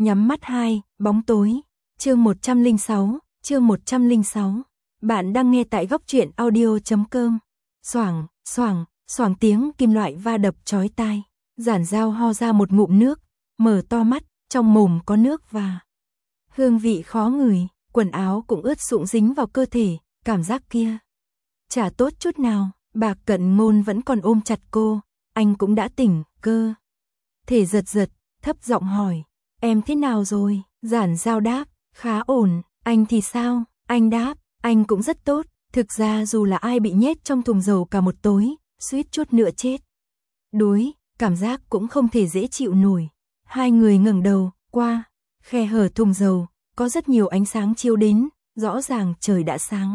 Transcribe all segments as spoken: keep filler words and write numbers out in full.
nhắm mắt hai, bóng tối, chương một trăm lẻ sáu, chương một trăm lẻ sáu. Bạn đang nghe tại góc truyện audio chấm com. Xoảng, xoảng, xoảng tiếng kim loại va đập chói tai. Giản Dao ho ra một ngụm nước, mở to mắt, trong mồm có nước và hương vị khó ngửi, quần áo cũng ướt sũng dính vào cơ thể, cảm giác kia chả tốt chút nào. Bạc Cận Ngôn vẫn còn ôm chặt cô, anh cũng đã tỉnh, cơ thể giật giật, thấp giọng hỏi, em thế nào rồi? Giản Dao đáp, khá ổn. Anh thì sao? Anh đáp, anh cũng rất tốt. Thực ra dù là ai bị nhét trong thùng dầu cả một tối, suýt chút nữa chết đuối, cảm giác cũng không thể dễ chịu nổi. Hai người ngẩng đầu, qua khe hở thùng dầu, có rất nhiều ánh sáng chiếu đến, rõ ràng trời đã sáng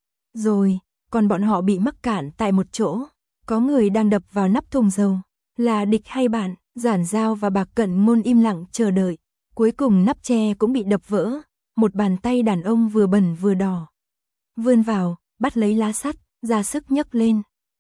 rồi, còn bọn họ bị mắc cạn tại một chỗ. Có người đang đập vào nắp thùng dầu, là địch hay bạn? Giản Dao và Bạc Cận Ngôn im lặng chờ đợi, cuối cùng nắp tre cũng bị đập vỡ, một bàn tay đàn ông vừa bẩn vừa đỏ vươn vào, bắt lấy lá sắt, ra sức nhấc lên.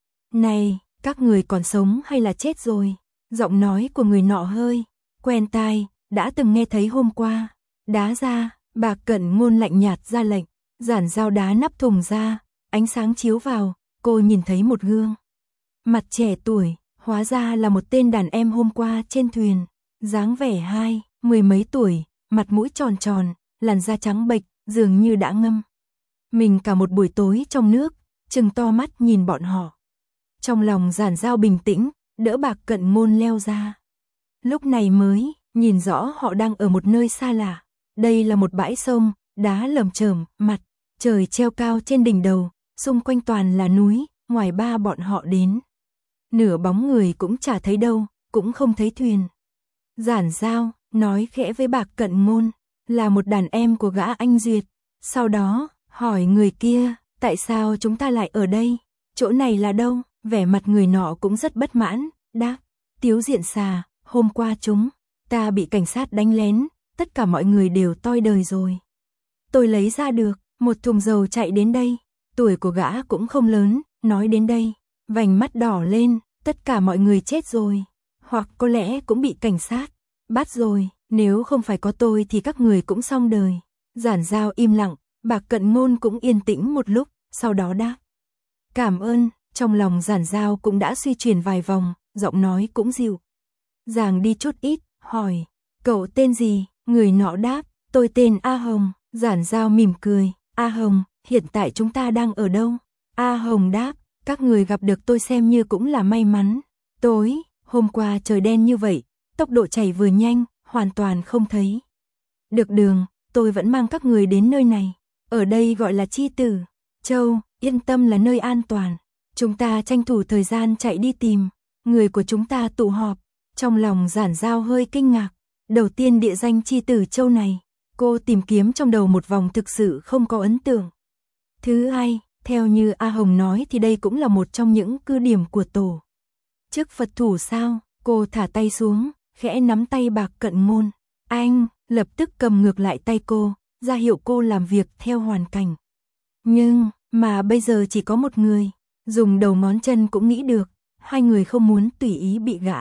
Này, các người còn sống hay là chết rồi? Giọng nói của người nọ hơi quen tai, đã từng nghe thấy hôm qua. Đá ra. Bạc Cận Ngôn lạnh nhạt ra lệnh. Giản Dao đá nắp thùng ra, ánh sáng chiếu vào, cô nhìn thấy một gương mặt trẻ tuổi, hóa ra là một tên đàn em hôm qua trên thuyền, dáng vẻ hai, mười mấy tuổi, mặt mũi tròn tròn, làn da trắng bệch, dường như đã ngâm mình cả một buổi tối trong nước, trừng to mắt nhìn bọn họ. Trong lòng Giản Dao bình tĩnh, đỡ Bạc Cận Ngôn leo ra. Lúc này mới nhìn rõ họ đang ở một nơi xa lạ. Đây là một bãi sông, đá lởm chởm, mặt trời treo cao trên đỉnh đầu, xung quanh toàn là núi, ngoài ba bọn họ đến nửa bóng người cũng chả thấy đâu, cũng không thấy thuyền. Giản Dao nói khẽ với Bạc Cận Ngôn, là một đàn em của gã anh Duyệt. Sau đó hỏi người kia, tại sao chúng ta lại ở đây? Chỗ này là đâu? Vẻ mặt người nọ cũng rất bất mãn, đáp, Tiếu Diện Xà, hôm qua chúng ta bị cảnh sát đánh lén, tất cả mọi người đều toi đời rồi. Tôi lấy ra được một thùng dầu chạy đến đây, tuổi của gã cũng không lớn, nói đến đây, vành mắt đỏ lên, tất cả mọi người chết rồi, hoặc có lẽ cũng bị cảnh sát bắt rồi, nếu không phải có tôi thì các người cũng xong đời. Giản Dao im lặng, Bạc Cận Ngôn cũng yên tĩnh một lúc, sau đó đáp, cảm ơn. Trong lòng Giản Dao cũng đã suy chuyển vài vòng, giọng nói cũng dịu dàng đi chút ít, hỏi, cậu tên gì? Người nọ đáp, tôi tên A Hồng. Giản Dao mỉm cười, A Hồng, hiện tại chúng ta đang ở đâu? A Hồng đáp, các người gặp được tôi xem như cũng là may mắn. Tối hôm qua trời đen như vậy, tốc độ chạy vừa nhanh, hoàn toàn không thấy được đường, tôi vẫn mang các người đến nơi này. Ở đây gọi là Chi Tử Châu, yên tâm là nơi an toàn. Chúng ta tranh thủ thời gian chạy đi tìm người của chúng ta tụ họp. Trong lòng Giản Dao hơi kinh ngạc. Đầu tiên địa danh Chi Tử Châu này, cô tìm kiếm trong đầu một vòng thực sự không có ấn tượng. Thứ hai, theo như A Hồng nói thì đây cũng là một trong những cứ điểm của tổ chức Phật thủ sao? Cô thả tay xuống, khẽ nắm tay Bạc Cận Ngôn. Anh lập tức cầm ngược lại tay cô, ra hiệu cô làm việc theo hoàn cảnh. Nhưng mà bây giờ chỉ có một người, dùng đầu ngón chân cũng nghĩ được, hai người không muốn tùy ý bị gã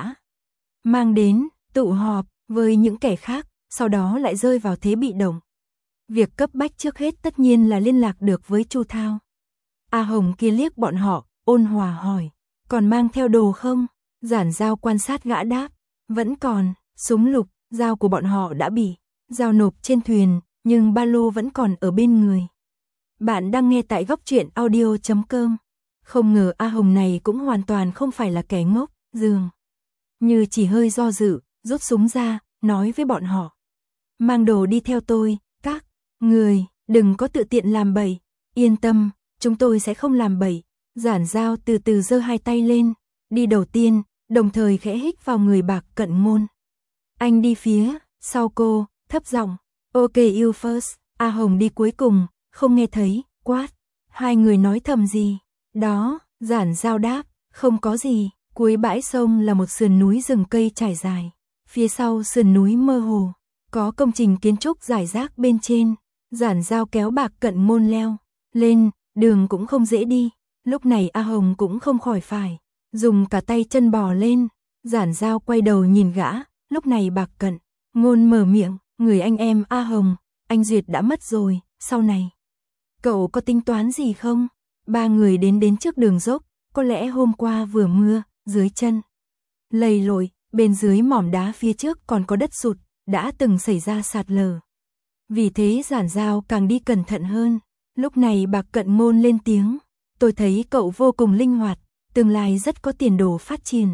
mang đến tụ họp với những kẻ khác, sau đó lại rơi vào thế bị động. Việc cấp bách trước hết tất nhiên là liên lạc được với Chu Thao. A Hồng kia liếc bọn họ, ôn hòa hỏi, còn mang theo đồ không? Giản Dao quan sát gã đáp, vẫn còn, súng lục, dao của bọn họ đã bị giao nộp trên thuyền, nhưng ba lô vẫn còn ở bên người. Bạn đang nghe tại góc truyện audio chấm com. Không ngờ A Hồng này cũng hoàn toàn không phải là kẻ ngốc, dường như chỉ hơi do dự, rút súng ra, nói với bọn họ, mang đồ đi theo tôi, các người đừng có tự tiện làm bậy, yên tâm, chúng tôi sẽ không làm bậy. Giản Dao từ từ giơ hai tay lên, đi đầu tiên, đồng thời khẽ hít vào người Bạc Cận Ngôn. Anh đi phía sau cô, thấp giọng, ok you first. A Hồng đi cuối cùng, không nghe thấy, quát, hai người nói thầm gì? Đó, Giản Dao đáp, không có gì. Cuối bãi sông là một sườn núi rừng cây trải dài, phía sau sườn núi mơ hồ có công trình kiến trúc rải rác bên trên. Giản Dao kéo Bạc Cận Ngôn leo lên, đường cũng không dễ đi. Lúc này A Hồng cũng không khỏi phải dùng cả tay chân bò lên. Giản Dao quay đầu nhìn gã, lúc này Bạc Cận Ngôn mở miệng, người anh em A Hồng, anh Duyệt đã mất rồi, sau này. Cậu có tính toán gì không? Ba người đến đến trước đường dốc, có lẽ hôm qua vừa mưa, dưới chân lầy lội, bên dưới mỏm đá phía trước còn có đất sụt, đã từng xảy ra sạt lở. Vì thế Giản Giao càng đi cẩn thận hơn. Lúc này Bạc Cận Ngôn lên tiếng, tôi thấy cậu vô cùng linh hoạt, tương lai rất có tiền đồ phát triển.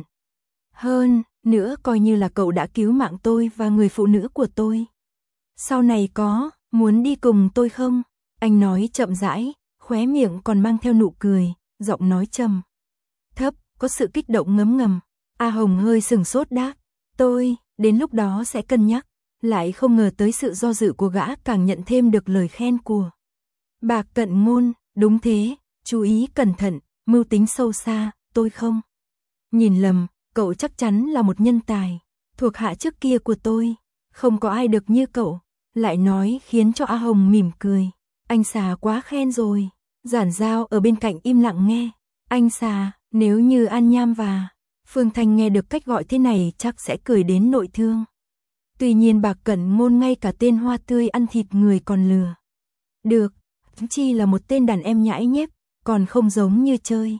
Hơn nữa coi như là cậu đã cứu mạng tôi và người phụ nữ của tôi. Sau này có muốn đi cùng tôi không? Anh nói chậm rãi, khóe miệng còn mang theo nụ cười, giọng nói trầm thấp, có sự kích động ngấm ngầm. A Hồng hơi sừng sốt đáp, tôi, đến lúc đó sẽ cân nhắc. Lại không ngờ tới sự do dự của gã càng nhận thêm được lời khen của Bạc Cận Ngôn. Đúng thế, chú ý cẩn thận, mưu tính sâu xa, tôi không nhìn lầm, cậu chắc chắn là một nhân tài. Thuộc hạ trước kia của tôi, không có ai được như cậu. Lại nói khiến cho A Hồng mỉm cười. Anh Xà quá khen rồi. Giản Giao ở bên cạnh im lặng nghe. Anh Xà, nếu như An Nham và Phương Thanh nghe được cách gọi thế này chắc sẽ cười đến nội thương. Tuy nhiên Bạc Cận Ngôn ngay cả tên hoa tươi ăn thịt người còn lừa được, chi là một tên đàn em nhãi nhép, còn không giống như chơi.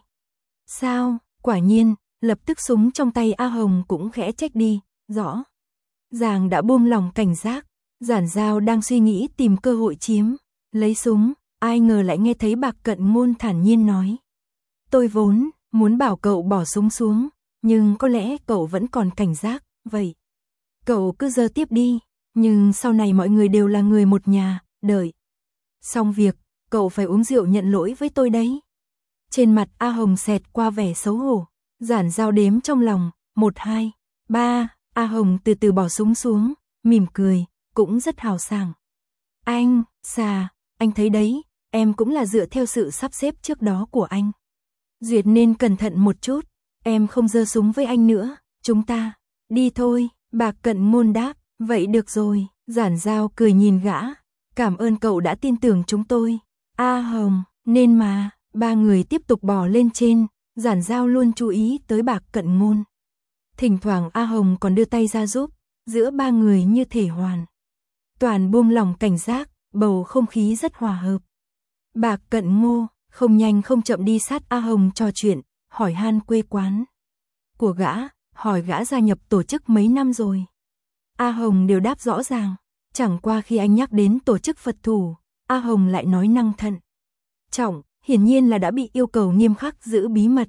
Sao, quả nhiên, lập tức súng trong tay A Hồng cũng khẽ trách đi, rõ ràng đã buông lòng cảnh giác. Giản Giao đang suy nghĩ tìm cơ hội chiếm lấy súng, ai ngờ lại nghe thấy Bạc Cận Ngôn thản nhiên nói. Tôi vốn muốn bảo cậu bỏ súng xuống, nhưng có lẽ cậu vẫn còn cảnh giác, vậy cậu cứ giơ tiếp đi, nhưng sau này mọi người đều là người một nhà, đợi xong việc, cậu phải uống rượu nhận lỗi với tôi đấy. Trên mặt A Hồng xẹt qua vẻ xấu hổ. Giản Giao đếm trong lòng, một hai, ba, A Hồng từ từ bỏ súng xuống, mỉm cười, cũng rất hào sảng. Anh, Xà, anh thấy đấy, em cũng là dựa theo sự sắp xếp trước đó của anh. Duyệt nên cẩn thận một chút, em không giơ súng với anh nữa, chúng ta đi thôi. Bạc Cận Ngôn đáp, vậy được rồi. Giản Giao cười nhìn gã, cảm ơn cậu đã tin tưởng chúng tôi. A Hồng, nên mà. Ba người tiếp tục bò lên trên, Giản Giao luôn chú ý tới Bạc Cận Ngôn. Thỉnh thoảng A Hồng còn đưa tay ra giúp, giữa ba người như thể hoàn toàn buông lòng cảnh giác, bầu không khí rất hòa hợp. Bạc Cận Ngô không nhanh không chậm đi sát A Hồng trò chuyện, hỏi han quê quán của gã, hỏi gã gia nhập tổ chức mấy năm rồi. A Hồng đều đáp rõ ràng, chẳng qua khi anh nhắc đến tổ chức Phật thủ, A Hồng lại nói năng thận trọng, hiển nhiên là đã bị yêu cầu nghiêm khắc giữ bí mật.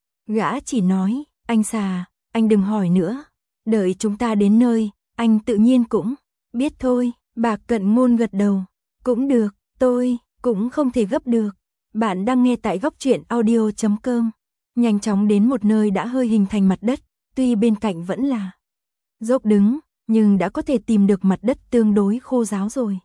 Gã chỉ nói, anh Xà, anh đừng hỏi nữa, đợi chúng ta đến nơi, anh tự nhiên cũng biết thôi. Bạc Cận Ngôn gật đầu, cũng được, tôi cũng không thể gấp được. Bạn đang nghe tại góc truyện audio chấm com. Nhanh chóng đến một nơi đã hơi hình thành mặt đất, tuy bên cạnh vẫn là dốc đứng, nhưng đã có thể tìm được mặt đất tương đối khô ráo rồi.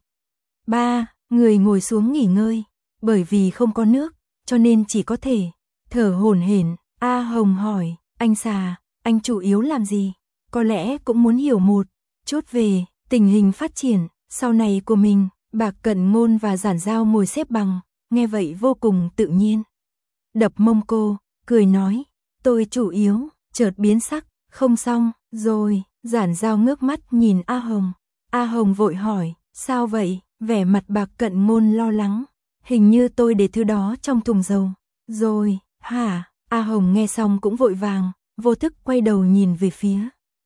Ba người ngồi xuống nghỉ ngơi, bởi vì không có nước, cho nên chỉ có thể thở hổn hển. A Hồng hỏi, anh Xà, anh chủ yếu làm gì? Có lẽ cũng muốn hiểu một chút về tình hình phát triển sau này của mình. Bạc Cận Ngôn và Giản Giao ngồi xếp bằng, nghe vậy vô cùng tự nhiên. Đập mông cô, cười nói, tôi chủ yếu, chợt biến sắc, không xong, rồi. Giản Giao ngước mắt nhìn A Hồng. A Hồng vội hỏi, sao vậy? Vẻ mặt Bạc Cận Ngôn lo lắng. Hình như tôi để thứ đó trong thùng dầu. Rồi, hả? A Hồng nghe xong cũng vội vàng, vô thức quay đầu nhìn về phía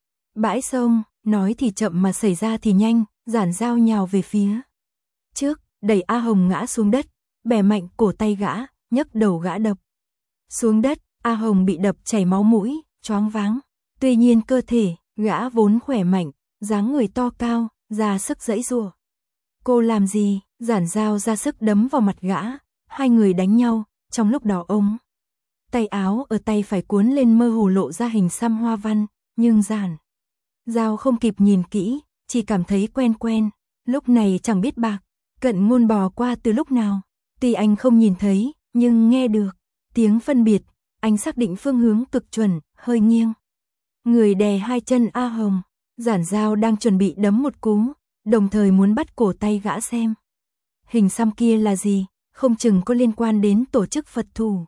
bãi sông, nói thì chậm mà xảy ra thì nhanh. Giản Giao nhào về phía trước, đẩy A Hồng ngã xuống đất, bẻ mạnh cổ tay gã, nhấc đầu gã đập xuống đất. A Hồng bị đập chảy máu mũi, choáng váng. Tuy nhiên cơ thể gã vốn khỏe mạnh, dáng người to cao, ra sức giãy giụa. Cô làm gì? Giản Giao ra sức đấm vào mặt gã, hai người đánh nhau, trong lúc đó ống tay áo ở tay phải cuốn lên mơ hồ lộ ra hình xăm hoa văn, nhưng Giản Giao không kịp nhìn kỹ, chỉ cảm thấy quen quen. Lúc này chẳng biết Bạc Cận Ngôn bò qua từ lúc nào, tuy anh không nhìn thấy, nhưng nghe được tiếng phân biệt, anh xác định phương hướng cực chuẩn, hơi nghiêng người đè hai chân A Hồng. Giản Giao đang chuẩn bị đấm một cú, đồng thời muốn bắt cổ tay gã xem hình xăm kia là gì, không chừng có liên quan đến tổ chức Phật thủ.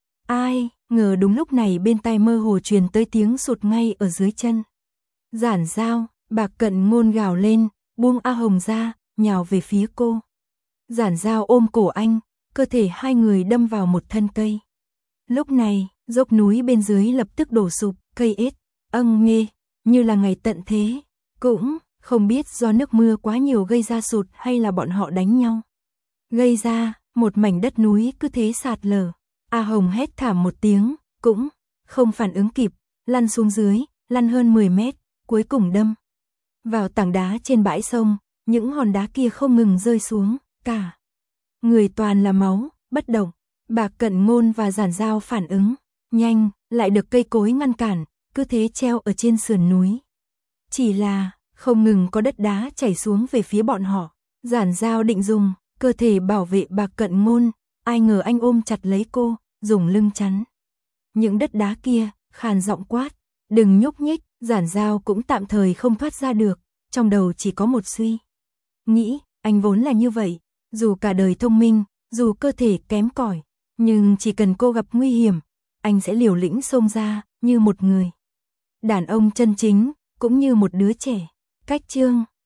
Ai ngờ đúng lúc này bên tai mơ hồ truyền tới tiếng sụt ngay ở dưới chân Giản Giao. Bạc Cận Ngôn gào lên, buông A Hồng ra, nhào về phía cô. Giản Dao ôm cổ anh, cơ thể hai người đâm vào một thân cây. Lúc này, dốc núi bên dưới lập tức đổ sụp, cây ết, âng nghê, như là ngày tận thế. Cũng không biết do nước mưa quá nhiều gây ra sụt hay là bọn họ đánh nhau. Gây ra, một mảnh đất núi cứ thế sạt lở. A Hồng hét thảm một tiếng, cũng không phản ứng kịp, lăn xuống dưới, lăn hơn mười mét, cuối cùng đâm vào tảng đá trên bãi sông, những hòn đá kia không ngừng rơi xuống, cả người toàn là máu, bất động. Bạc Cận Ngôn và Giản Dao phản ứng nhanh, lại được cây cối ngăn cản, cứ thế treo ở trên sườn núi. Chỉ là, không ngừng có đất đá chảy xuống về phía bọn họ. Giản Dao định dùng cơ thể bảo vệ Bạc Cận Ngôn, ai ngờ anh ôm chặt lấy cô, dùng lưng chắn những đất đá kia, khàn giọng quát, đừng nhúc nhích. Giản Dao cũng tạm thời không thoát ra được, trong đầu chỉ có một suy nghĩ, anh vốn là như vậy, dù cả đời thông minh, dù cơ thể kém cỏi, nhưng chỉ cần cô gặp nguy hiểm, anh sẽ liều lĩnh xông ra, như một người đàn ông chân chính, cũng như một đứa trẻ. Cách chương